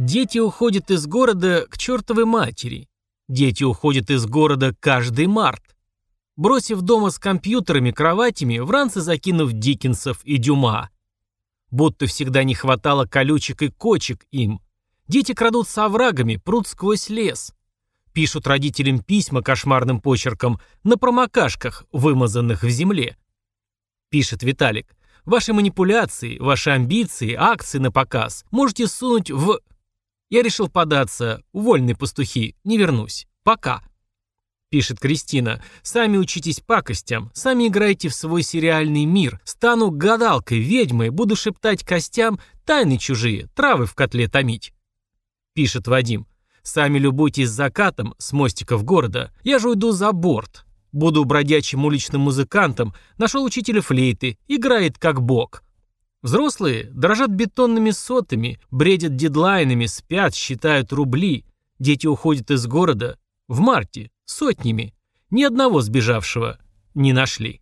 Дети уходят из города к чертовой матери. Дети уходят из города каждый март. Бросив дома с компьютерами, кроватями, вранцы закинув Диккенсов и Дюма. Будто всегда не хватало колючек и кочек им. Дети крадутся оврагами, прут сквозь лес. Пишут родителям письма кошмарным почерком на промокашках, вымазанных в земле. Пишет Виталик: ваши манипуляции, ваши амбиции, акции на показ можете сунуть в... Я решил податься. Вольные пастухи. Не вернусь. Пока. Пишет Кристина: сами учитесь пакостям, сами играйте в свой сериальный мир. Стану гадалкой, ведьмой, буду шептать костям тайны чужие, травы в котле томить. Пишет Вадим: сами любуйтесь закатом с мостиков города. Я же уйду за борт. Буду бродячим уличным музыкантом. Нашел учителя флейты. Играет как бог. Взрослые дрожат бетонными сотами, бредят дедлайнами, спят, считают рубли. Дети уходят из города в марте сотнями. Ни одного сбежавшего не нашли.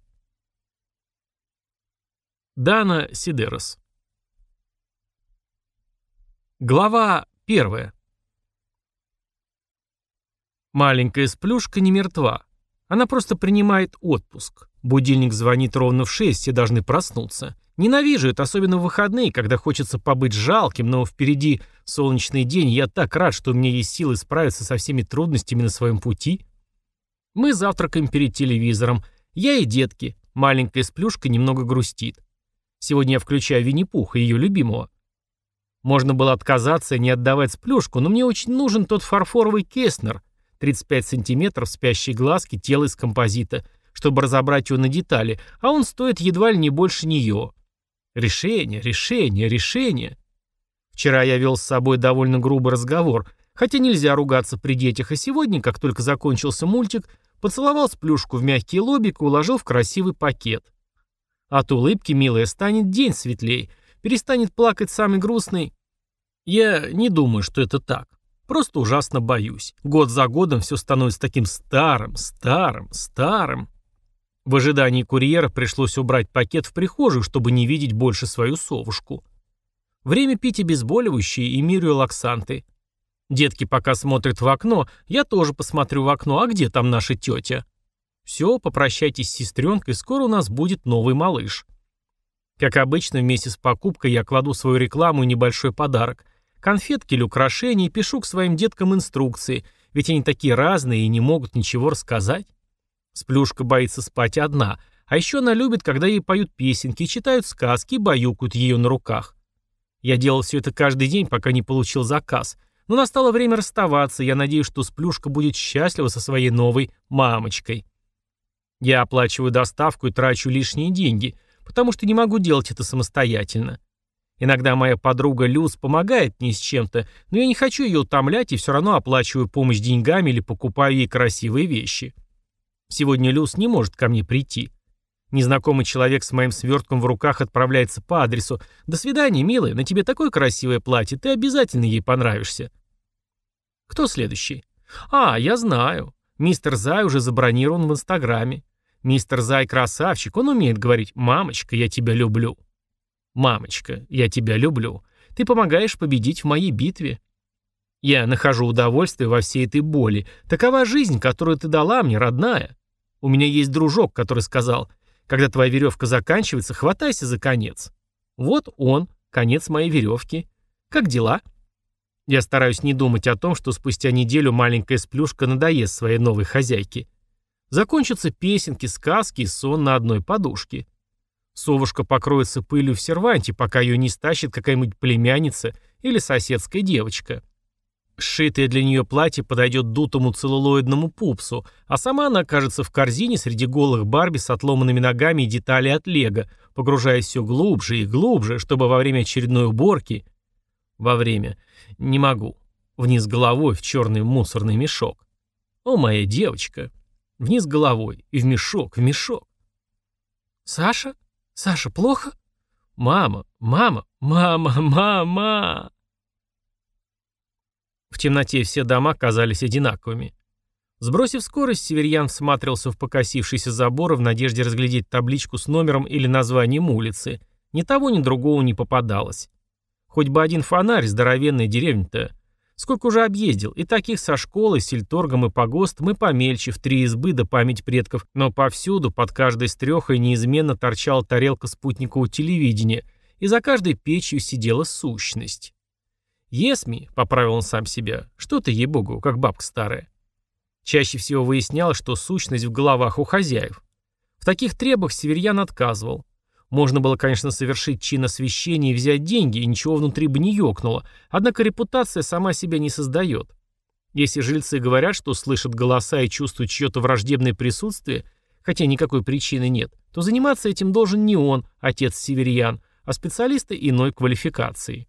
Дана Сидерос. Глава 1. Маленькая сплюшка не мертва. Она просто принимает отпуск. Будильник звонит ровно в 6, все должны проснуться. Ненавижу это, особенно в выходные, когда хочется побыть жалким, но впереди солнечный день, и я так рад, что у меня есть силы справиться со всеми трудностями на своем пути. Мы завтракаем перед телевизором. Я и детки. Маленькая сплюшка немного грустит. Сегодня я включаю Винни-Пуха, ее любимого. Можно было отказаться и не отдавать сплюшку, но мне очень нужен тот фарфоровый Кестнер, 35 сантиметров, спящие глазки, тело из композита, чтобы разобрать его на детали, а он стоит едва ли не больше нее. Решение, решение, решение. Вчера я вел с собой довольно грубый разговор, хотя нельзя ругаться при детях, а сегодня, как только закончился мультик, поцеловал сплюшку в мягкий лобик и уложил в красивый пакет. От улыбки, милая, станет день светлей, перестанет плакать самый грустный. Я не думаю, что это так. Просто ужасно боюсь. Год за годом все становится таким старым, старым, старым. В ожидании курьера пришлось убрать пакет в прихожую, чтобы не видеть больше свою совушку. Время пить обезболивающие и миорелаксанты. Детки пока смотрят в окно, я тоже посмотрю в окно, а где там наша тетя? Все, попрощайтесь с сестренкой, скоро у нас будет новый малыш. Как обычно, вместе с покупкой я кладу свою рекламу и небольшой подарок. Конфетки или украшения, и пишу к своим деткам инструкции, ведь они такие разные и не могут ничего рассказать. Сплюшка боится спать одна, а еще она любит, когда ей поют песенки, читают сказки и баюкают ее на руках. Я делал все это каждый день, пока не получил заказ, но настало время расставаться, я надеюсь, что Сплюшка будет счастлива со своей новой мамочкой. Я оплачиваю доставку и трачу лишние деньги, потому что не могу делать это самостоятельно. Иногда моя подруга Люз помогает мне с чем-то, но я не хочу ее утомлять и все равно оплачиваю помощь деньгами или покупаю ей красивые вещи. Сегодня Люз не может ко мне прийти. Незнакомый человек с моим свертком в руках отправляется по адресу. «До свидания, милая, на тебе такое красивое платье, ты обязательно ей понравишься». Кто следующий? Я знаю. Мистер Зай уже забронирован в Инстаграме. Мистер Зай красавчик, он умеет говорить: «Мамочка, я тебя люблю». «Мамочка, я тебя люблю. Ты помогаешь победить в моей битве». Я нахожу удовольствие во всей этой боли. Такова жизнь, которую ты дала мне, родная. У меня есть дружок, который сказал: когда твоя веревка заканчивается, хватайся за конец. Вот он, конец моей веревки. Как дела? Я стараюсь не думать о том, что спустя неделю маленькая сплюшка надоест своей новой хозяйке. Закончатся песенки, сказки и сон на одной подушке. Совушка покроется пылью в серванте, пока ее не стащит какая-нибудь племянница или соседская девочка. Сшитое для нее платье подойдет дутому целлулоидному пупсу, а сама она окажется в корзине среди голых Барби с отломанными ногами и деталей от Лего, погружаясь все глубже и глубже, чтобы во время очередной уборки... Не могу. Вниз головой в черный мусорный мешок. О, моя девочка. Вниз головой и в мешок, в мешок. Саша? Саша, плохо? Мама, мама, мама, мама. В темноте все дома казались одинаковыми. Сбросив скорость, Северьян всматривался в покосившийся забор в надежде разглядеть табличку с номером или названием улицы. Ни того, ни другого не попадалось. Хоть бы один фонарь, здоровенная деревня-то. Сколько уже объездил, и таких со школой, сельторгом и погостом, и помельче, в 3 избы да память предков, но повсюду, под каждой стрехой неизменно торчала тарелка спутникового телевидения, и за каждой печью сидела сущность. «Есми», — поправил он сам себя, — «что ты, ей-богу, как бабка старая». Чаще всего выяснялось, что сущность в головах у хозяев. В таких требах северьян отказывал. Можно было, конечно, совершить чин освящения и взять деньги, и ничего внутри бы не ёкнуло, однако репутация сама себя не создает. Если жильцы говорят, что слышат голоса и чувствуют чье-то враждебное присутствие, хотя никакой причины нет, то заниматься этим должен не он, отец северьян, а специалисты иной квалификации.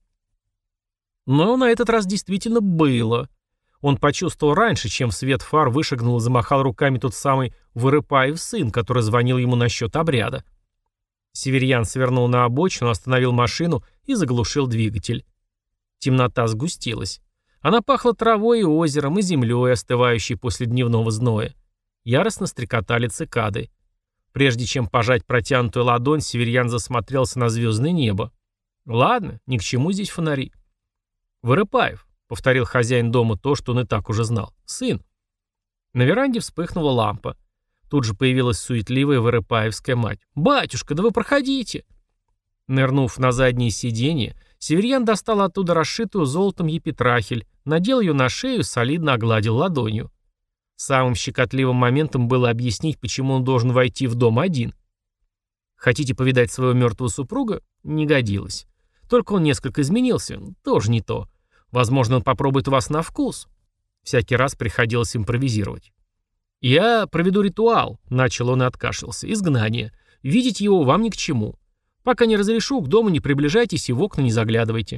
Но на этот раз действительно было. Он почувствовал раньше, чем в свет фар вышагнул и замахал руками тот самый Вырыпаев сын, который звонил ему насчет обряда. Северьян свернул на обочину, остановил машину и заглушил двигатель. Темнота сгустилась. Она пахла травой и озером, и землей, остывающей после дневного зноя. Яростно стрекотали цикады. Прежде чем пожать протянутую ладонь, Северьян засмотрелся на звездное небо. Ладно, ни к чему здесь фонари. «Вырыпаев», — повторил хозяин дома то, что он и так уже знал. «Сын». На веранде вспыхнула лампа. Тут же появилась суетливая Вырыпаевская мать. «Батюшка, да вы проходите!» Нырнув на заднее сиденье, Северьян достал оттуда расшитую золотом епитрахиль, надел ее на шею и солидно огладил ладонью. Самым щекотливым моментом было объяснить, почему он должен войти в дом один. Хотите повидать своего мертвого супруга? Не годилось. Только он несколько изменился. Тоже не то. Возможно, он попробует вас на вкус. Всякий раз приходилось импровизировать. «Я проведу ритуал», — начал он и откашлялся. «Изгнание. Видеть его вам ни к чему. Пока не разрешу, к дому не приближайтесь и в окна не заглядывайте».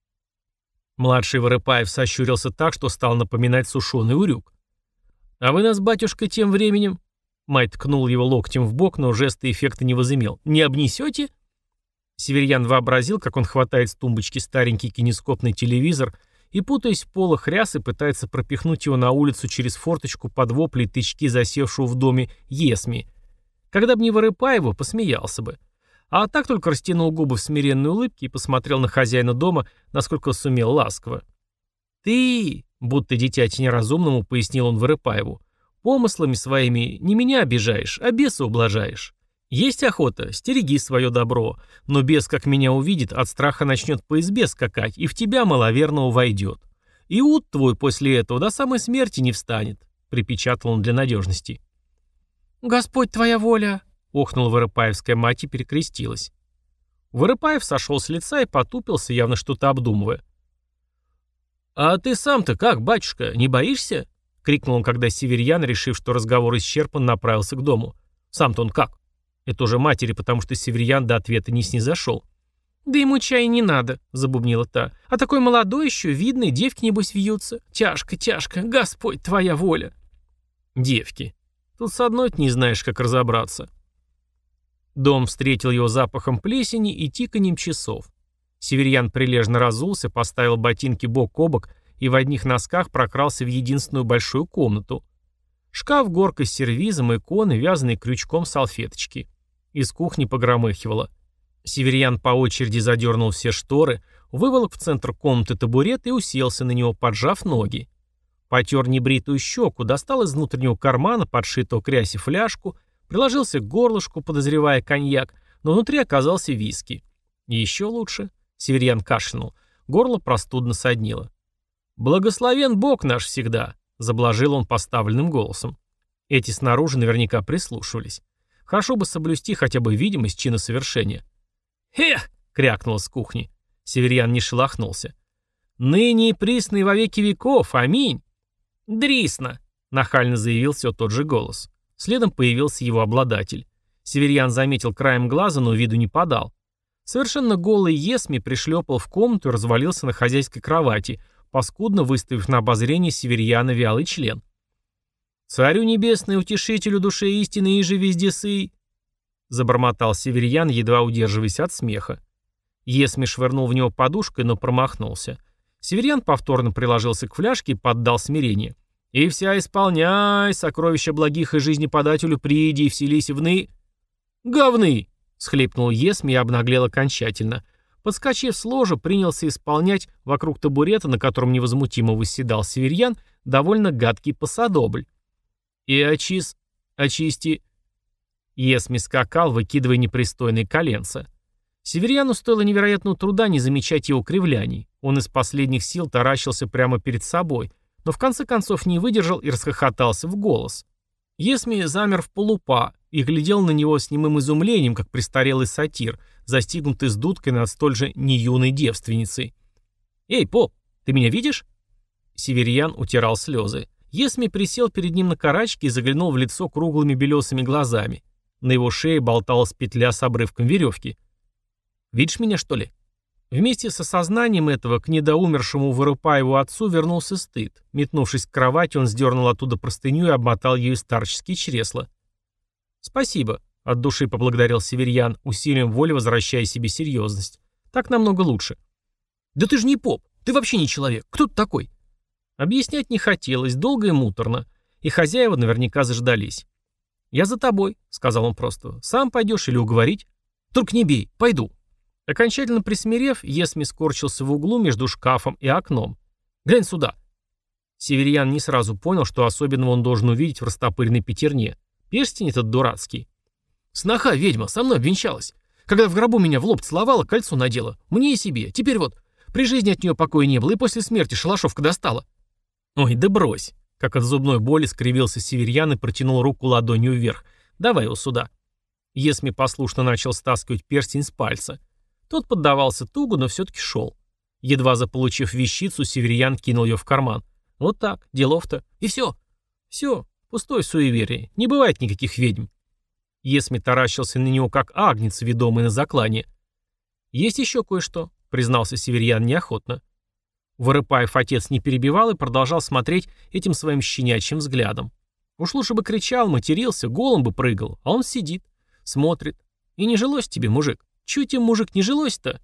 Младший Вырыпаев сощурился так, что стал напоминать сушеный урюк. «А вы нас, батюшка, тем временем...» Мать ткнул его локтем в бок, но жеста эффекта не возымел. «Не обнесете?» Северьян вообразил, как он хватает с тумбочки старенький кинескопный телевизор и, путаясь в полах рясы, пытается пропихнуть его на улицу через форточку под вопли и тычки засевшего в доме Есми. Когда бы не Вырыпаева, посмеялся бы. А так только растянул губы в смиренной улыбке и посмотрел на хозяина дома, насколько сумел ласково. «Ты, будто дитяти неразумному, пояснил он Вырыпаеву, помыслами своими не меня обижаешь, а беса ублажаешь. Есть охота, стереги свое добро, но бес, как меня увидит, от страха начнет по избе скакать и в тебя маловерного войдет. И ут твой после этого до самой смерти не встанет», — припечатал он для надежности. «Господь твоя воля!» — охнула Вырыпаевская мать и перекрестилась. Вырыпаев сошел с лица и потупился, явно что-то обдумывая. «А ты сам-то как, батюшка, не боишься?» — крикнул он, когда Северьян, решив, что разговор исчерпан, направился к дому. «Сам-то он как?» Это уже матери, потому что Северьян до ответа не снизошел. «Да ему чая не надо», — забубнила та. «А такой молодой еще, видный, девки, небось, вьются. Тяжко, тяжко, Господь, твоя воля». Девки. Тут с одной-то не знаешь, как разобраться. Дом встретил его запахом плесени и тиканьем часов. Северьян прилежно разулся, поставил ботинки бок о бок и в одних носках прокрался в единственную большую комнату. Шкаф горкой с сервизом, иконы, вязаные крючком салфеточки. Из кухни погромыхивало. Северьян по очереди задернул все шторы, выволок в центр комнаты табурет и уселся на него, поджав ноги. Потер небритую щеку, достал из внутреннего кармана, подшитого к рясе, фляжку, приложился к горлышку, подозревая коньяк, но внутри оказался виски. И еще лучше. Северьян кашлянул. Горло простудно соднило. «Благословен Бог наш всегда», — заблажил он поставленным голосом. Эти снаружи наверняка прислушивались. Хорошо бы соблюсти хотя бы видимость чина совершения. «Эх!» — крякнуло с кухни. Северьян не шелохнулся. «Ныне и присно и во веки веков, аминь!» «Дрисно!» — нахально заявил все тот же голос. Следом появился его обладатель. Северьян заметил краем глаза, но виду не подал. Совершенно голый Есми пришлепал в комнату и развалился на хозяйской кровати, паскудно выставив на обозрение Северьяна вялый член. «Царю небесный, утешителю души истины, иже везде сый!» Забормотал Северьян, едва удерживаясь от смеха. Есми швырнул в него подушкой, но промахнулся. Северьян повторно приложился к фляжке и поддал смирение. «И вся исполняй, сокровища благих и жизни подателю приди и вселись вны...» «Говны!» — схлипнул Есми и обнаглел окончательно. Подскочив с ложа, принялся исполнять вокруг табурета, на котором невозмутимо восседал северьян, довольно гадкий посадобль. «И очисти...» Есми скакал, выкидывая непристойные коленца. Северьяну стоило невероятного труда не замечать его кривляний. Он из последних сил таращился прямо перед собой, но в конце концов не выдержал и расхохотался в голос. Есми замер в полупа и глядел на него с немым изумлением, как престарелый сатир, застигнутый с дудкой над столь же неюной девственницей. «Эй, поп, ты меня видишь?» Северьян утирал слезы. Есми присел перед ним на карачки и заглянул в лицо круглыми белесыми глазами. На его шее болталась петля с обрывком веревки. «Видишь меня, что ли?» Вместе с осознанием этого к недоумершему Вырыпаеву отцу вернулся стыд. Метнувшись к кровати, он сдернул оттуда простыню и обмотал ею старческие чресла. «Спасибо», — от души поблагодарил северьян, усилием воли возвращая себе серьезность. «Так намного лучше». «Да ты же не поп, ты вообще не человек. Кто ты такой?» Объяснять не хотелось, долго и муторно, и хозяева наверняка заждались. «Я за тобой», — сказал он просто. «Сам пойдешь или уговорить?» «Только не бей, пойду». Окончательно присмирев, Есми скорчился в углу между шкафом и окном. «Глянь сюда». Северьян не сразу понял, что особенного он должен увидеть в растопыренной пятерне. Перстень этот дурацкий. «Сноха, ведьма, со мной обвенчалась. Когда в гробу меня в лоб целовала, кольцо надела. Мне и себе. Теперь вот, при жизни от нее покоя не было, и после смерти шалашовка достала». «Ой, да брось». Как от зубной боли скривился северьян и протянул руку ладонью вверх. «Давай его сюда». Есми послушно начал стаскивать перстень с пальца. Тот поддавался туго, но все-таки шел. Едва заполучив вещицу, северьян кинул ее в карман. Вот так, делов-то. И все. Все, пустое суеверие. Не бывает никаких ведьм. Есми таращился на него, как агнец, ведомый на заклание. «Есть еще кое-что», — признался северьян неохотно. Вырыпаев отец не перебивал и продолжал смотреть этим своим щенячьим взглядом. Уж лучше бы кричал, матерился, голым бы прыгал, а он сидит, смотрит. И не жилось тебе, мужик. Чего тебе, мужик, не жилось-то?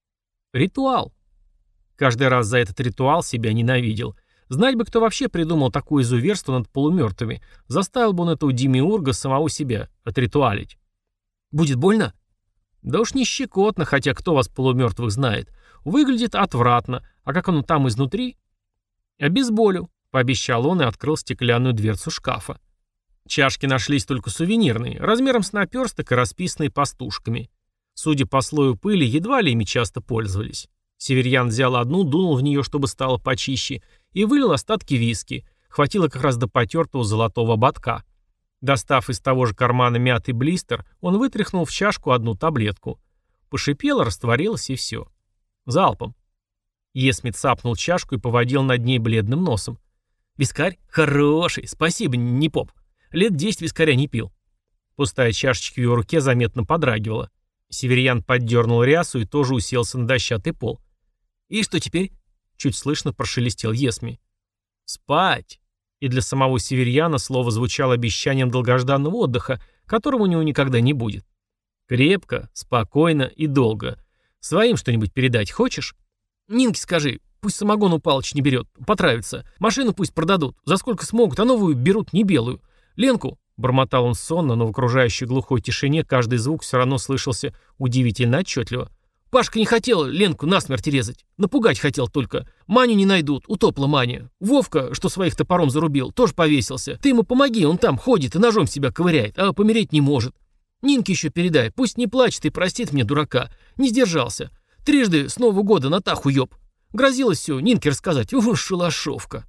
Ритуал. Каждый раз за этот ритуал себя ненавидел. Знать бы, кто вообще придумал такое изуверство над полумертвыми. Заставил бы он этого демиурга самого себя отритуалить. Будет больно? Да уж не щекотно, хотя кто вас полумертвых знает. Выглядит отвратно. А как оно там изнутри? Обезболю, пообещал он и открыл стеклянную дверцу шкафа. Чашки нашлись только сувенирные, размером с наперсток и расписанные пастушками. Судя по слою пыли, едва ли ими часто пользовались. Северьян взял одну, дунул в нее, чтобы стало почище, и вылил остатки виски. Хватило как раз до потертого золотого ободка. Достав из того же кармана мятый блистер, он вытряхнул в чашку одну таблетку. Пошипело, растворилось и все. Залпом. Есми цапнул чашку и поводил над ней бледным носом. «Вискарь? Хороший, спасибо, не поп. Лет 10 вискаря не пил». Пустая чашечка в его руке заметно подрагивала. Северьян поддернул рясу и тоже уселся на дощатый пол. «И что теперь?» — чуть слышно прошелестел Есми. «Спать!» И для самого северьяна слово звучало обещанием долгожданного отдыха, которого у него никогда не будет. «Крепко, спокойно и долго. Своим что-нибудь передать хочешь?» «Нинке скажи, пусть самогон у Палыча не берет, потравится. Машину пусть продадут, за сколько смогут, а новую берут не белую. Ленку...» Бормотал он сонно, но в окружающей глухой тишине каждый звук все равно слышался удивительно отчетливо. «Пашка не хотел Ленку насмерть резать. Напугать хотел только. Маню не найдут, утопла Маня. Вовка, что своих топором зарубил, тоже повесился. Ты ему помоги, он там ходит и ножом себя ковыряет, а помереть не может. Нинке еще передай, пусть не плачет и простит мне, дурака. Не сдержался. Трижды с Нового года на таху ёб. Грозилось все Нинке рассказать. Ух, шалашовка».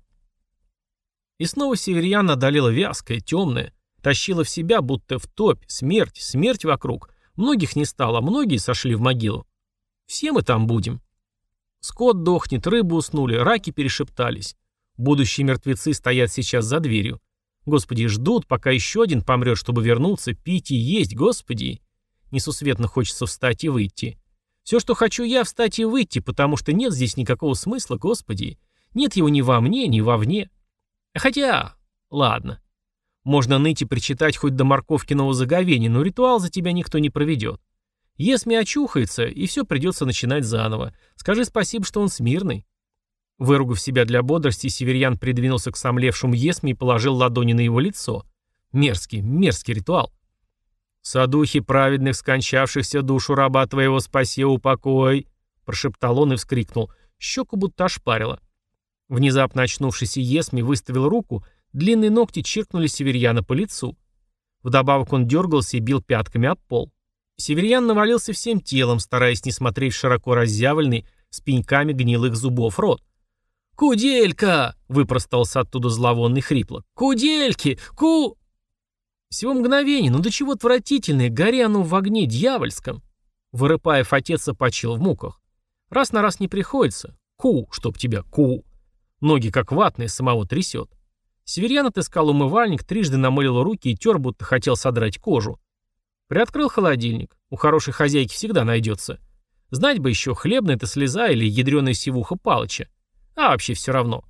И снова северьян одолела вязкая, темная. Тащила в себя, будто в топь, смерть, смерть вокруг. Многих не стало, многие сошли в могилу. Все мы там будем. Скот дохнет, рыбы уснули, раки перешептались. Будущие мертвецы стоят сейчас за дверью. Господи, ждут, пока еще один помрет, чтобы вернуться, пить и есть, Господи. Несусветно хочется встать и выйти. Все, что хочу я, встать и выйти, потому что нет здесь никакого смысла, Господи. Нет его ни во мне, ни вовне. Хотя, ладно. Можно ныть и причитать хоть до морковкиного заговения, но ритуал за тебя никто не проведет. Есми очухается, и все придется начинать заново. Скажи спасибо, что он смирный. Выругав себя для бодрости, северьян придвинулся к сомлевшему Есми и положил ладони на его лицо. Мерзкий, мерзкий ритуал. «Содухи праведных, скончавшихся душу раба твоего спаси, упокой», — прошептал он и вскрикнул. Щеку будто ошпарило. Внезапно очнувшийся Есми выставил руку, длинные ногти чиркнули Северьяна по лицу. Вдобавок он дергался и бил пятками об пол. Северьян навалился всем телом, стараясь не смотреть в широко разъявленный с пеньками гнилых зубов рот. «Куделька!» — выпростался оттуда зловонный хрипло. «Кудельки! Всего мгновение, но до чего отвратительное, гори оно в огне дьявольском. Вырыпаев отец опочил в муках. Раз на раз не приходится. Чтоб тебя, Ноги как ватные, самого трясет. Северьян отыскал умывальник, трижды намылил руки и тер, будто хотел содрать кожу. Приоткрыл холодильник. У хорошей хозяйки всегда найдется. Знать бы еще, хлебная это слеза или ядреная сивуха Палыча. А вообще все равно.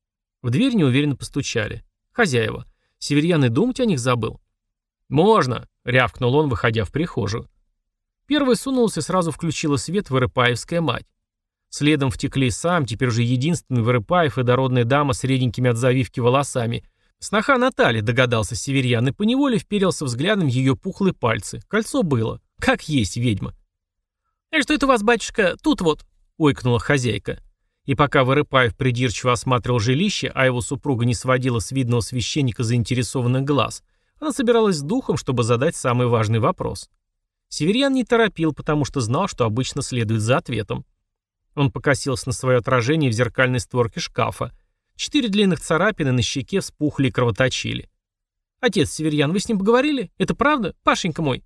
В дверь неуверенно постучали. Хозяева. Северьян и думать о них забыл. «Можно!» — рявкнул он, выходя в прихожую. Первой сунулась и сразу включила свет вырыпаевская мать. Следом втекли сам, теперь уже единственный Вырыпаев и дородная дама с реденькими от завивки волосами. Сноха Наталья, догадался Северьян, и поневоле вперился взглядом в ее пухлые пальцы. Кольцо было. Как есть ведьма. «Что это у вас, батюшка, тут вот?» — ойкнула хозяйка. И пока Вырыпаев придирчиво осматривал жилище, а его супруга не сводила с видного священника заинтересованных глаз, она собиралась с духом, чтобы задать самый важный вопрос. Северьян не торопил, потому что знал, что обычно следует за ответом. Он покосился на свое отражение в зеркальной створке шкафа. 4 длинных царапины на щеке вспухли и кровоточили. «Отец Северьян, вы с ним поговорили? Это правда, Пашенька мой?»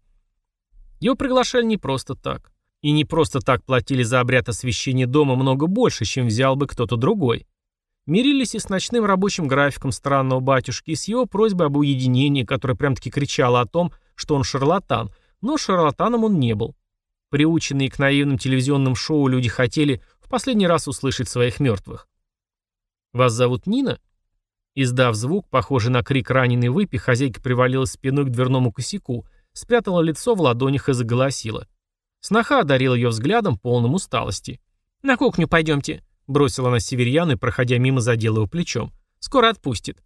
Его приглашали не просто так. И не просто так платили за обряд освящения дома много больше, чем взял бы кто-то другой. Мирились и с ночным рабочим графиком странного батюшки, и с его просьбой об уединении, которая прям-таки кричала о том, что он шарлатан, но шарлатаном он не был. Приученные к наивным телевизионным шоу люди хотели в последний раз услышать своих мертвых. «Вас зовут Нина?» Издав звук, похожий на крик раненой выпи, хозяйка привалилась спиной к дверному косяку, спрятала лицо в ладонях и заголосила. Сноха одарила ее взглядом, полным усталости. «На кухню пойдемте», — бросила она Северьяну и, проходя мимо, задела его плечом. «Скоро отпустит».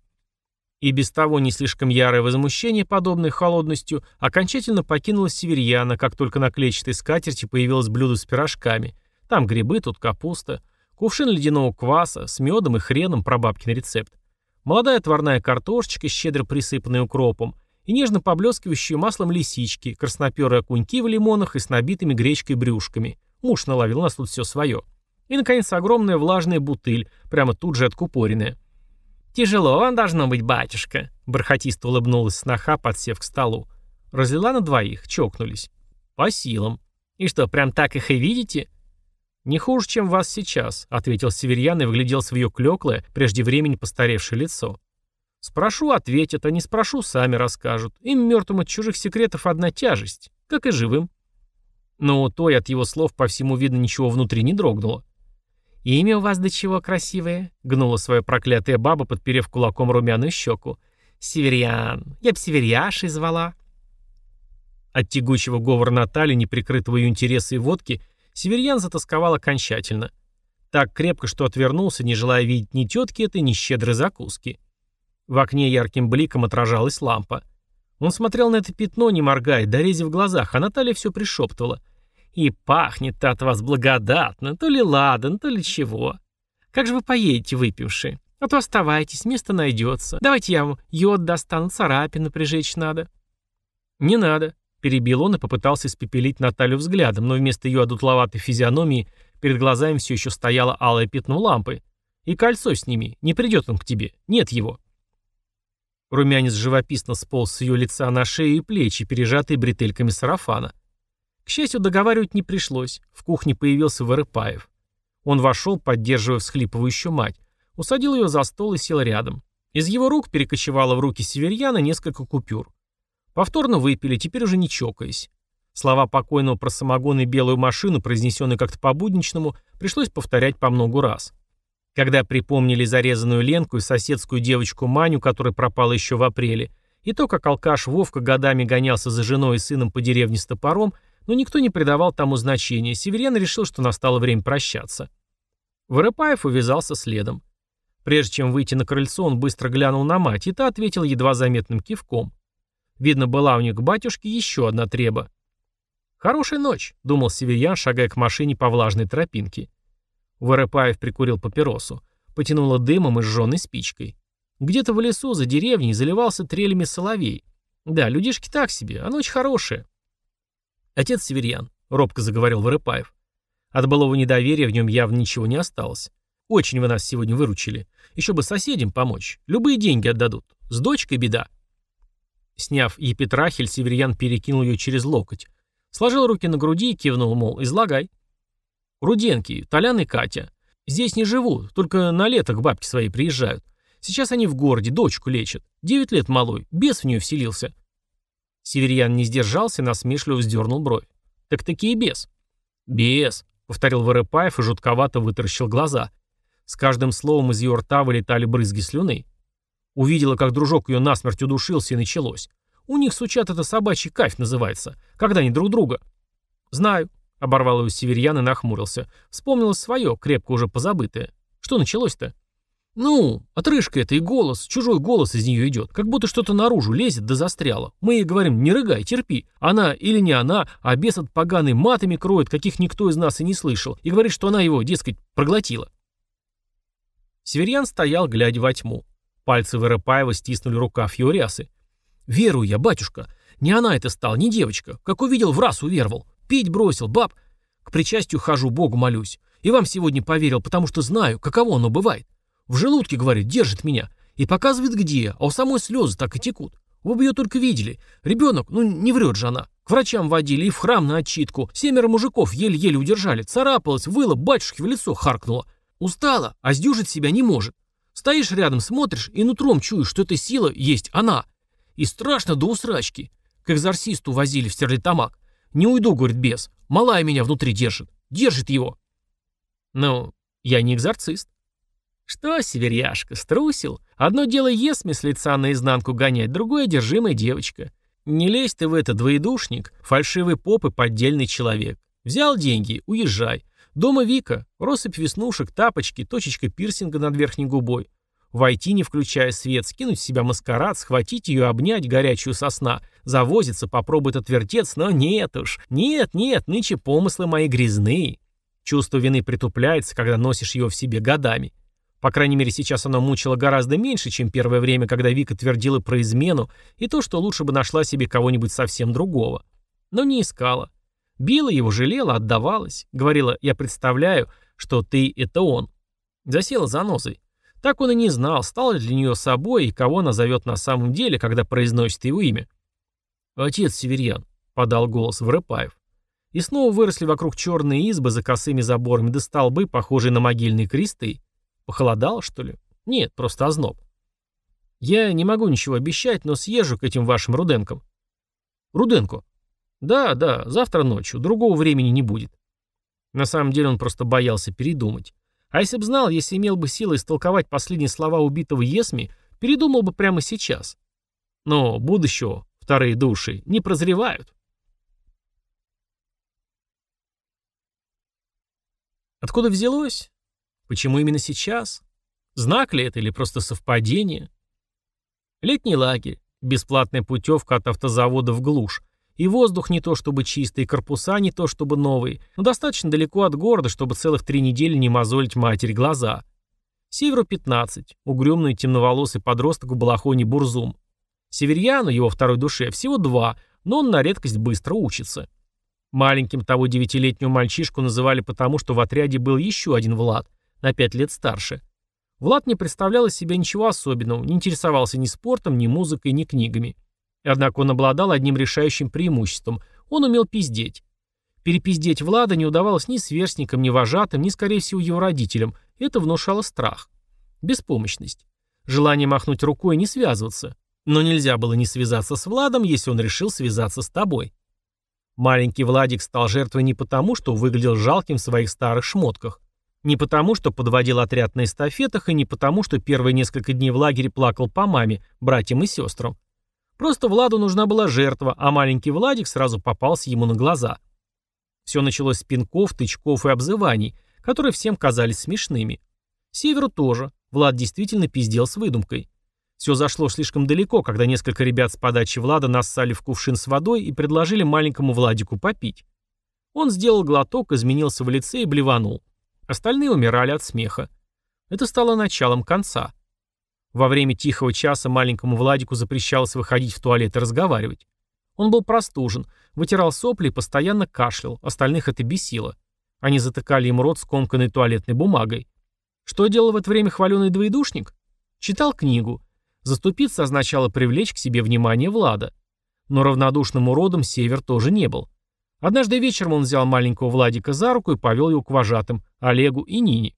И без того не слишком ярое возмущение, подобное холодностью, окончательно покинуло Северьяна, как только на клетчатой скатерти появилось блюдо с пирожками. Там грибы, тут капуста, кувшин ледяного кваса с медом и хреном, прабабкин рецепт, молодая отварная картошечка, щедро присыпанная укропом, и нежно поблескивающие маслом лисички, красноперые окуньки в лимонах и с набитыми гречкой брюшками. Муж наловил, у нас тут все свое. И, наконец, огромная влажная бутыль, прямо тут же откупоренная. «Тяжело вам должно быть, батюшка», — бархатисто улыбнулась сноха, подсев к столу. Разлила на двоих, чокнулись. «По силам. И что, прям так их и видите?» «Не хуже, чем вас сейчас», — ответил Северьян и вгляделся в ее клёклое, прежде времени постаревшее лицо. «Спрошу — ответят, а не спрошу — сами расскажут. Им, мертвым от чужих секретов, одна тяжесть, как и живым». Но той от его слов по всему видно ничего внутри не дрогнуло. «Имя у вас до чего красивое?» — гнула своя проклятая баба, подперев кулаком румяную щеку. «Северьян. Я б Северьяшей звала». От тягучего говора Натальи, неприкрытого ее интереса и водки, Северьян затасковал окончательно. Так крепко, что отвернулся, не желая видеть ни тетки этой, ни щедрой закуски. В окне ярким бликом отражалась лампа. Он смотрел на это пятно, не моргая, дорезив в глазах, а Наталья все пришептывала. «И пахнет-то от вас благодатно, то ли ладан, то ли чего. Как же вы поедете, выпившие? А то оставайтесь, место найдется. Давайте я вам йод достану, царапины прижечь надо». «Не надо», — перебил он и попытался испепелить Наталью взглядом, но вместо ее одутловатой физиономии перед глазами все еще стояло алое пятно лампы. «И кольцо сними, не придет он к тебе, нет его». Румянец живописно сполз с ее лица на шею и плечи, пережатые бретельками сарафана. К счастью, договаривать не пришлось. В кухне появился Вырыпаев. Он вошел, поддерживая всхлипывающую мать, усадил ее за стол и сел рядом. Из его рук перекочевало в руки Северьяна несколько купюр. Повторно выпили, теперь уже не чокаясь. Слова покойного про самогон и белую машину, произнесенные как-то по-будничному, пришлось повторять по многу раз. Когда припомнили зарезанную Ленку и соседскую девочку Маню, которая пропала еще в апреле, и то, как алкаш Вовка годами гонялся за женой и сыном по деревне с топором, но никто не придавал тому значения, Северьян решил, что настало время прощаться. Вырыпаев увязался следом. Прежде чем выйти на крыльцо, он быстро глянул на мать, и та ответила едва заметным кивком. Видно, была у них к батюшке еще одна треба. «Хорошая ночь», — думал северьян, шагая к машине по влажной тропинке. Воропаев прикурил папиросу. Потянуло дымом и сжженной спичкой. Где-то в лесу, за деревней, заливался трелями соловей. Да, людишки так себе, а ночь хорошая. «Отец северьян», — робко заговорил Воропаев. От былого недоверия в нем явно ничего не осталось. «Очень вы нас сегодня выручили. Еще бы соседям помочь. Любые деньги отдадут. С дочкой беда». Сняв епитрахиль, северьян перекинул ее через локоть. Сложил руки на груди и кивнул, мол, излагай. «Руденки, Толян и Катя. Здесь не живут, только на лето к бабке своей приезжают. Сейчас они в городе, дочку лечат. 9 лет малой, бес в нее вселился». Северьян не сдержался и насмешливо вздернул бровь. «Так-таки и бес». «Бес», — повторил Воропаев и жутковато вытаращил глаза. С каждым словом из ее рта вылетали брызги слюны. Увидела, как дружок ее насмерть удушился, и началось. У них, сучат, это собачий кайф называется, когда они друг друга. «Знаю», — оборвал его северьян и нахмурился. Вспомнилось свое, крепко уже позабытое. «Что началось-то?» «Ну, отрыжка это и голос, чужой голос из нее идет, как будто что-то наружу лезет да застряло. Мы ей говорим, не рыгай, терпи. Она или не она, а бес от поганой матами кроет, каких никто из нас и не слышал, и говорит, что она его, дескать, проглотила». Северьян стоял, глядя во тьму. Пальцы Воропаева стиснули рукав его рясы. «Верую я, батюшка. Не она это стала, не девочка. Как увидел, в раз уверовал. Пить бросил, баб. К причастию хожу, Богу молюсь. И вам сегодня поверил, потому что знаю, каково оно бывает. В желудке, говорит, держит меня. И показывает где, а у самой слезы так и текут. Вы бы ее только видели. Ребенок, ну не врет же она. К врачам водили и в храм на отчитку. 7 мужиков еле-еле удержали. Царапалась, выла, батюшке в лицо харкнула. Устала, а сдюжить себя не может. Стоишь рядом, смотришь и нутром чуешь, что эта сила есть она. И страшно до усрачки. К экзорсисту возили в Стерлитамак. Не уйду, говорит бес. Малая меня внутри держит. Держит его. Ну, я не экзорцист. Что, северяшка, струсил? Одно дело есми с лица наизнанку гонять, другое одержимая девочка. Не лезь ты в это, двоедушник, фальшивый поп и поддельный человек. Взял деньги, уезжай. Дома Вика, россыпь веснушек, тапочки, точечка пирсинга над верхней губой. Войти, не включая свет, скинуть с себя маскарад, схватить ее, обнять горячую со сна, завозиться, попробует отвертеться, но нет уж, нет, нынче помыслы мои грязные. Чувство вины притупляется, когда носишь его в себе годами. По крайней мере, сейчас оно мучило гораздо меньше, чем первое время, когда Вика твердила про измену и то, что лучше бы нашла себе кого-нибудь совсем другого. Но не искала. Била его, жалела, отдавалась. Говорила, я представляю, что ты — это он. Засела занозой. Так он и не знал, стал ли для нее собой и кого она зовет на самом деле, когда произносит его имя. «Отец северьян», — подал голос Воропаев. И снова выросли вокруг черные избы за косыми заборами да столбы, похожие на могильные кресты. Похолодало, что ли? Нет, просто озноб. «Я не могу ничего обещать, но съезжу к этим вашим Руденкам». «Руденко?» «Да, завтра ночью, другого времени не будет». На самом деле он просто боялся передумать. А если б знал, если имел бы силы истолковать последние слова убитого Есми, передумал бы прямо сейчас. Но будущего вторые души не прозревают. Откуда взялось? Почему именно сейчас? Знак ли это или просто совпадение? Летний лагерь, бесплатная путевка от автозавода в глушь. И воздух не то чтобы чистый, и корпуса не то чтобы новые, но достаточно далеко от города, чтобы целых 3 недели не мозолить матери глаза. Северу 15, угрюмный темноволосый подросток в балахоне Бурзум. Северьяну, его второй душе, всего 2, но он на редкость быстро учится. Маленьким того 9-летнего мальчишку называли потому, что в отряде был еще один Влад, на 5 лет старше. Влад не представлял из себя ничего особенного, не интересовался ни спортом, ни музыкой, ни книгами. Однако он обладал одним решающим преимуществом – он умел пиздеть. Перепиздеть Влада не удавалось ни сверстникам, ни вожатым, ни, скорее всего, его родителям. Это внушало страх. Беспомощность. Желание махнуть рукой и не связываться. Но нельзя было не связаться с Владом, если он решил связаться с тобой. Маленький Владик стал жертвой не потому, что выглядел жалким в своих старых шмотках. Не потому, что подводил отряд на эстафетах, и не потому, что первые несколько дней в лагере плакал по маме, братьям и сестрам. Просто Владу нужна была жертва, а маленький Владик сразу попался ему на глаза. Все началось с пинков, тычков и обзываний, которые всем казались смешными. Северу тоже. Влад действительно пиздел с выдумкой. Все зашло слишком далеко, когда несколько ребят с подачи Влада нассали в кувшин с водой и предложили маленькому Владику попить. Он сделал глоток, изменился в лице и блеванул. Остальные умирали от смеха. Это стало началом конца. Во время тихого часа маленькому Владику запрещалось выходить в туалет и разговаривать. Он был простужен, вытирал сопли и постоянно кашлял, остальных это бесило. Они затыкали ему рот скомканной туалетной бумагой. Что делал в это время хваленый двоедушник? Читал книгу. Заступиться означало привлечь к себе внимание Влада. Но равнодушным уродом Север тоже не был. Однажды вечером он взял маленького Владика за руку и повел его к вожатым, Олегу и Нине.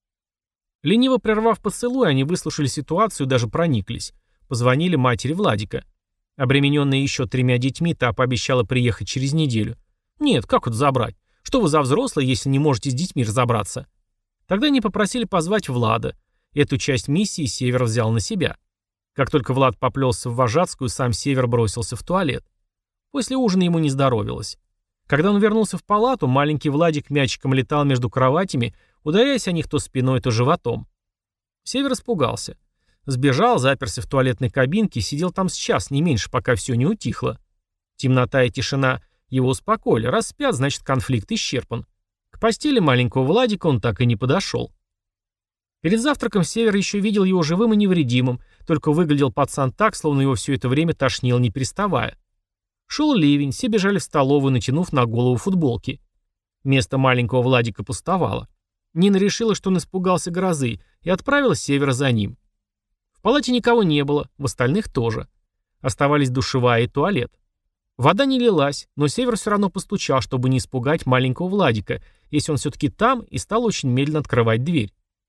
Лениво прервав поцелуй, они выслушали ситуацию и даже прониклись. Позвонили матери Владика. Обремененная еще 3 детьми, та пообещала приехать через неделю. Нет, как это забрать? Что вы за взрослые, если не можете с детьми разобраться? Тогда они попросили позвать Влада. Эту часть миссии Север взял на себя. Как только Влад поплелся в Вожатскую, сам Север бросился в туалет. После ужина ему не здоровилось. Когда он вернулся в палату, маленький Владик мячиком летал между кроватями, ударяясь о них то спиной, то животом. Север испугался. Сбежал, заперся в туалетной кабинке и сидел там с час, не меньше, пока все не утихло. Темнота и тишина его успокоили. Раз спят, значит конфликт исчерпан. К постели маленького Владика он так и не подошел. Перед завтраком Север еще видел его живым и невредимым, только выглядел пацан так, словно его все это время тошнило не переставая. Шел ливень, все бежали в столовую, натянув на голову футболки. Место маленького Владика пустовало. Нина решила, что он испугался грозы, и отправила Севера за ним. В палате никого не было, в остальных тоже. Оставались душевая и туалет. Вода не лилась, но Север все равно постучал, чтобы не испугать маленького Владика, если он все-таки там, и стал очень медленно открывать дверь.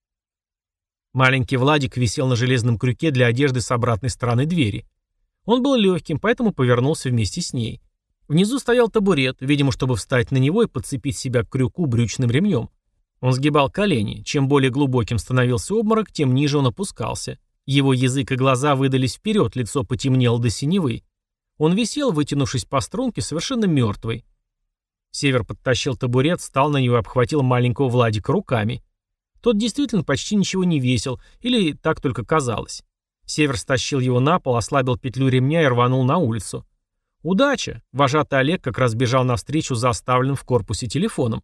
Маленький Владик висел на железном крюке для одежды с обратной стороны двери. Он был легким, поэтому повернулся вместе с ней. Внизу стоял табурет, видимо, чтобы встать на него и подцепить себя к крюку брючным ремнем. Он сгибал колени. Чем более глубоким становился обморок, тем ниже он опускался. Его язык и глаза выдались вперед, лицо потемнело до синевы. Он висел, вытянувшись по струнке, совершенно мертвый. Север подтащил табурет, встал на него и обхватил маленького Владика руками. Тот действительно почти ничего не весил, или так только казалось. Север стащил его на пол, ослабил петлю ремня и рванул на улицу. Удача! Вожатый Олег как раз бежал навстречу за оставленным в корпусе телефоном.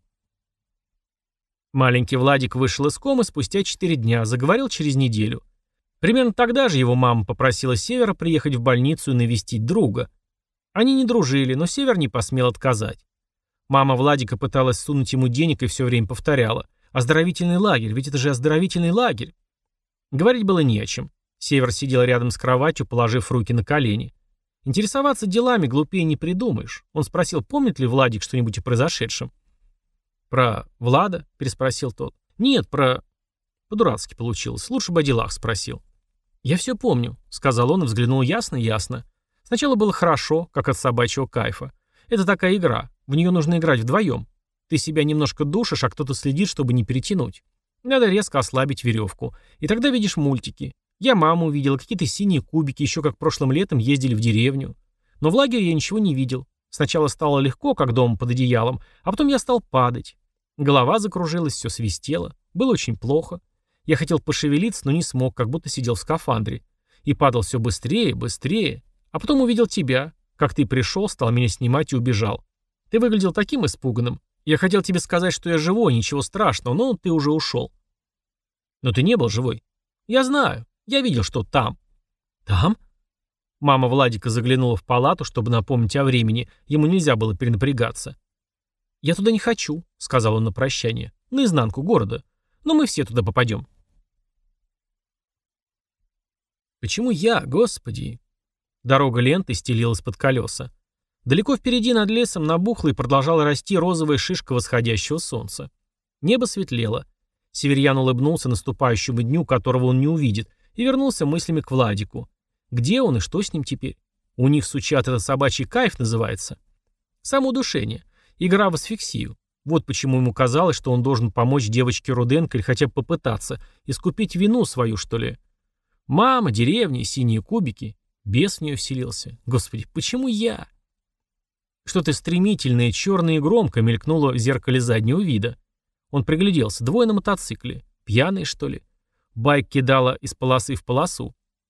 Маленький Владик вышел из комы спустя 4 дня, заговорил через неделю. Примерно тогда же его мама попросила Севера приехать в больницу и навестить друга. Они не дружили, но Север не посмел отказать. Мама Владика пыталась сунуть ему денег и все время повторяла: «Оздоровительный лагерь, ведь это же оздоровительный лагерь». Говорить было не о чем. Север сидел рядом с кроватью, положив руки на колени. Интересоваться делами глупее не придумаешь. Он спросил, помнит ли Владик что-нибудь о произошедшем. «Про Влада?» — переспросил тот. «Нет, про...» По-дурацки получилось. Лучше бы о делах спросил. «Я все помню», — сказал он и взглянул ясно-ясно. Сначала было хорошо, как от собачьего кайфа. Это такая игра. В нее нужно играть вдвоем. Ты себя немножко душишь, а кто-то следит, чтобы не перетянуть. Надо резко ослабить веревку. И тогда видишь мультики. Я маму увидел, какие-то синие кубики, еще как прошлым летом ездили в деревню. Но в лагере я ничего не видел. Сначала стало легко, как дома под одеялом, а потом я стал падать. Голова закружилась, все свистело. Было очень плохо. Я хотел пошевелиться, но не смог, как будто сидел в скафандре. И падал все быстрее, быстрее. А потом увидел тебя. Как ты пришел, стал меня снимать и убежал. Ты выглядел таким испуганным. Я хотел тебе сказать, что я живой, ничего страшного, но ты уже ушел. Но ты не был живой. Я знаю. Я видел, что там. Там? Мама Владика заглянула в палату, чтобы напомнить о времени. Ему нельзя было перенапрягаться. «Я туда не хочу», — сказал он на прощание. «Наизнанку города. Но мы все туда попадем». Почему я, Господи? Дорога лентой стелилась под колеса. Далеко впереди над лесом набухла и продолжала расти розовая шишка восходящего солнца. Небо светлело. Северьян улыбнулся наступающему дню, которого он не увидит, и вернулся мыслями к Владику. Где он и что с ним теперь? У них с учат это собачий кайф называется. Самоудушение. Игра в асфиксию. Вот почему ему казалось, что он должен помочь девочке Руденко или хотя бы попытаться, искупить вину свою, что ли. Мама, деревня, синие кубики. Бес в нее вселился. Господи, почему я? Что-то стремительное, черное и громко мелькнуло в зеркале заднего вида. Он пригляделся. Двое на мотоцикле. Пьяные, что ли? Байк кидала из полосы в полосу.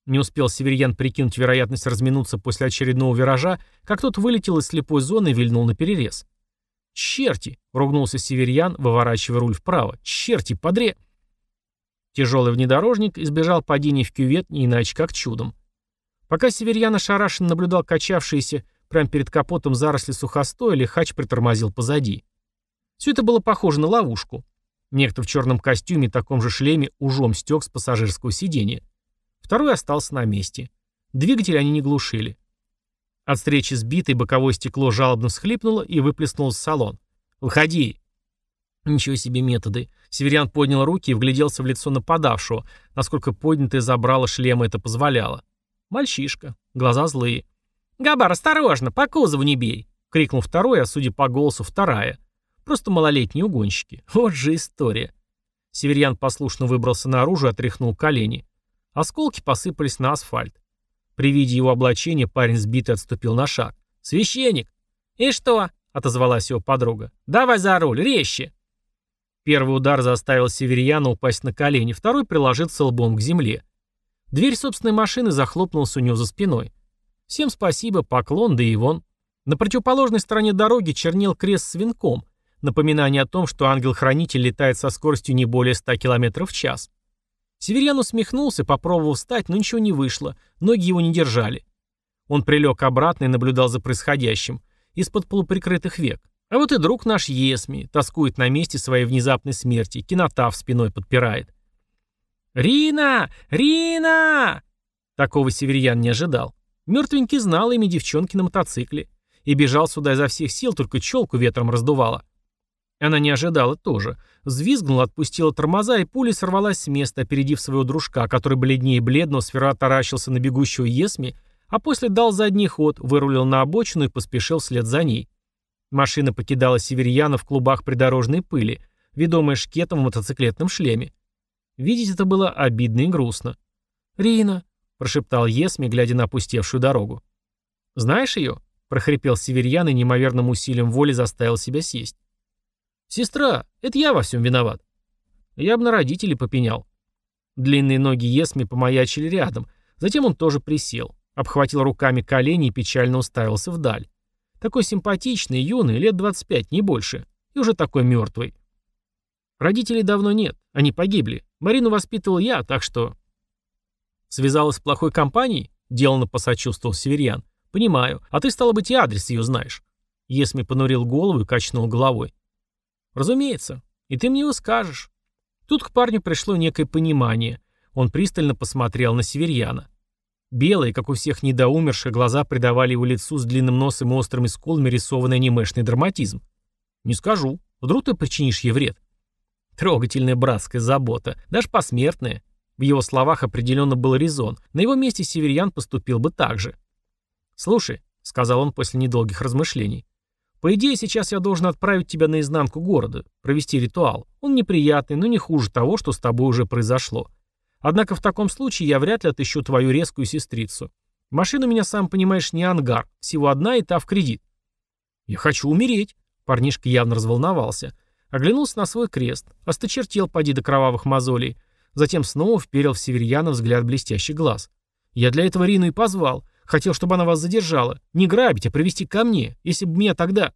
Не успел Северьян прикинуть вероятность разминуться после очередного виража, как тот вылетел из слепой зоны и вильнул наперерез. «Черти!» — ругнулся Северьян, выворачивая руль вправо. «Черти, подре!» Тяжелый внедорожник избежал падения в кювет не иначе как чудом. Пока Северьян ошарашенно наблюдал качавшиеся прямо перед капотом заросли сухостоя, лихач притормозил позади. Все это было похоже на ловушку. Некто в черном костюме и таком же шлеме ужом стек с пассажирского сиденья. Второй остался на месте. Двигатель они не глушили. От встречи с битой боковое стекло жалобно всхлипнуло и выплеснулось в салон. «Выходи!» Ничего себе методы. Северян поднял руки и вгляделся в лицо нападавшего, насколько поднятое забрало шлема это позволяло. Мальчишка. Глаза злые. «Габар, осторожно, по кузову не бей!» — крикнул второй, а судя по голосу, вторая. Просто малолетние угонщики. Вот же история. Северян послушно выбрался наружу и отряхнул колени. Осколки посыпались на асфальт. При виде его облачения парень сбитый отступил на шаг. «Священник!» «И что?» — отозвалась его подруга. «Давай за руль, резче!» Первый удар заставил Северьяна упасть на колени, второй приложился лбом к земле. Дверь собственной машины захлопнулась у него за спиной. Всем спасибо, поклон, да и вон. На противоположной стороне дороги чернел крест с венком, напоминание о том, что ангел-хранитель летает со скоростью не более 100 км в час. Северьян усмехнулся, попробовал встать, но ничего не вышло, ноги его не держали. Он прилег обратно и наблюдал за происходящим, из-под полуприкрытых век. А вот и друг наш Есми тоскует на месте своей внезапной смерти, кинотав спиной подпирает. «Рина! Рина!» Такого Северьян не ожидал. Мертвенький знал имя девчонки на мотоцикле. И бежал сюда изо всех сил, только челку ветром раздувало. Она не ожидала тоже. Взвизгнула, отпустила тормоза, и пулей сорвалась с места, опередив своего дружка, который бледнее бледного сфера таращился на бегущего Есми, а после дал задний ход, вырулил на обочину и поспешил вслед за ней. Машина покидала Северьяна в клубах придорожной пыли, ведомая шкетом в мотоциклетном шлеме. Видеть это было обидно и грустно. «Рина», — прошептал Есми, глядя на опустевшую дорогу. «Знаешь ее?» — прохрипел Северьян и неимоверным усилием воли заставил себя сесть. «Сестра, это я во всем виноват». Я бы на родителей попенял. Длинные ноги Есми помаячили рядом, затем он тоже присел, обхватил руками колени и печально уставился вдаль. Такой симпатичный, юный, лет 25, не больше, и уже такой мертвый. Родителей давно нет, они погибли. Марину воспитывал я, так что... Связалась с плохой компанией? Деланно посочувствовал Северьян. Понимаю. А ты, стало быть, и адрес ее знаешь. Есми понурил голову и качнул головой. Разумеется. И ты мне его скажешь. Тут к парню пришло некое понимание. Он пристально посмотрел на Северьяна. Белые, как у всех недоумерших, глаза придавали его лицу с длинным носом и острыми скулами рисованный анимешный драматизм. Не скажу. Вдруг ты причинишь ей вред? Трогательная братская забота, даже посмертная. В его словах определенно был резон. На его месте Северьян поступил бы так же. «Слушай», — сказал он после недолгих размышлений, «по идее, сейчас я должен отправить тебя наизнанку города, провести ритуал. Он неприятный, но не хуже того, что с тобой уже произошло. Однако в таком случае я вряд ли отыщу твою резкую сестрицу. Машина у меня, сам понимаешь, не ангар, всего одна и та в кредит». «Я хочу умереть», — парнишка явно разволновался. Оглянулся на свой крест, осточертел поди до кровавых мозолей, затем снова вперил в Северьяна взгляд блестящий глаз. «Я для этого Рину и позвал. Хотел, чтобы она вас задержала. Не грабить, а привести ко мне. Если бы меня тогда...»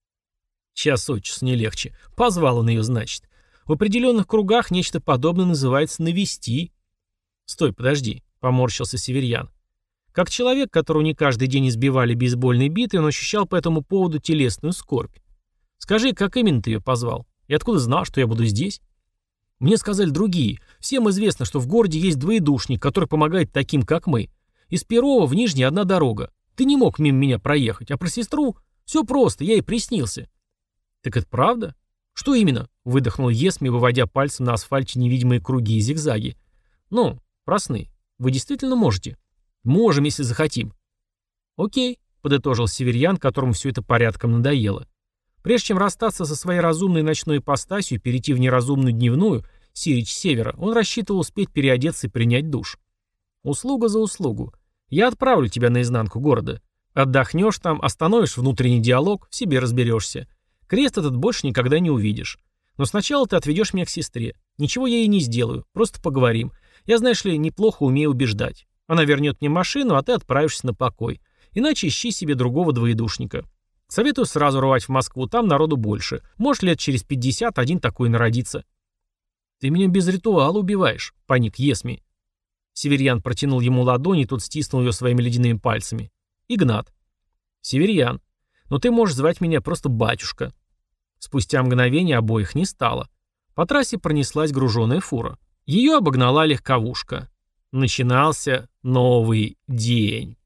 Час от часу не легче. Позвал он ее, значит. В определенных кругах нечто подобное называется «навести». «Стой, подожди», — поморщился Северьян. Как человек, которого не каждый день избивали бейсбольной битой, он ощущал по этому поводу телесную скорбь. «Скажи, как именно ты ее позвал? И откуда знал, что я буду здесь?» «Мне сказали другие. Всем известно, что в городе есть двоедушник, который помогает таким, как мы. Из Перова в Нижний одна дорога. Ты не мог мимо меня проехать, а про сестру все просто, я ей приснился». «Так это правда?» «Что именно?» — выдохнул Есми, выводя пальцем на асфальте невидимые круги и зигзаги. «Ну, про сны. Вы действительно можете?» «Можем, если захотим». «Окей», — подытожил Северьян, которому все это порядком надоело. Прежде чем расстаться со своей разумной ночной ипостасью и перейти в неразумную дневную, Сирич Севера, он рассчитывал успеть переодеться и принять душ. «Услуга за услугу. Я отправлю тебя наизнанку города. Отдохнешь там, остановишь внутренний диалог, в себе разберешься. Крест этот больше никогда не увидишь. Но сначала ты отведешь меня к сестре. Ничего я ей не сделаю, просто поговорим. Я, знаешь ли, неплохо умею убеждать. Она вернет мне машину, а ты отправишься на покой. Иначе ищи себе другого двоедушника. Советую сразу рвать в Москву, там народу больше. Может, лет через 50 один такой народится». «Ты меня без ритуала убиваешь», — паник Есми. Северьян протянул ему ладонь, и тот стиснул ее своими ледяными пальцами. «Игнат». «Северьян, но ты можешь звать меня просто батюшка». Спустя мгновение обоих не стало. По трассе пронеслась груженая фура. Ее обогнала легковушка. Начинался новый день.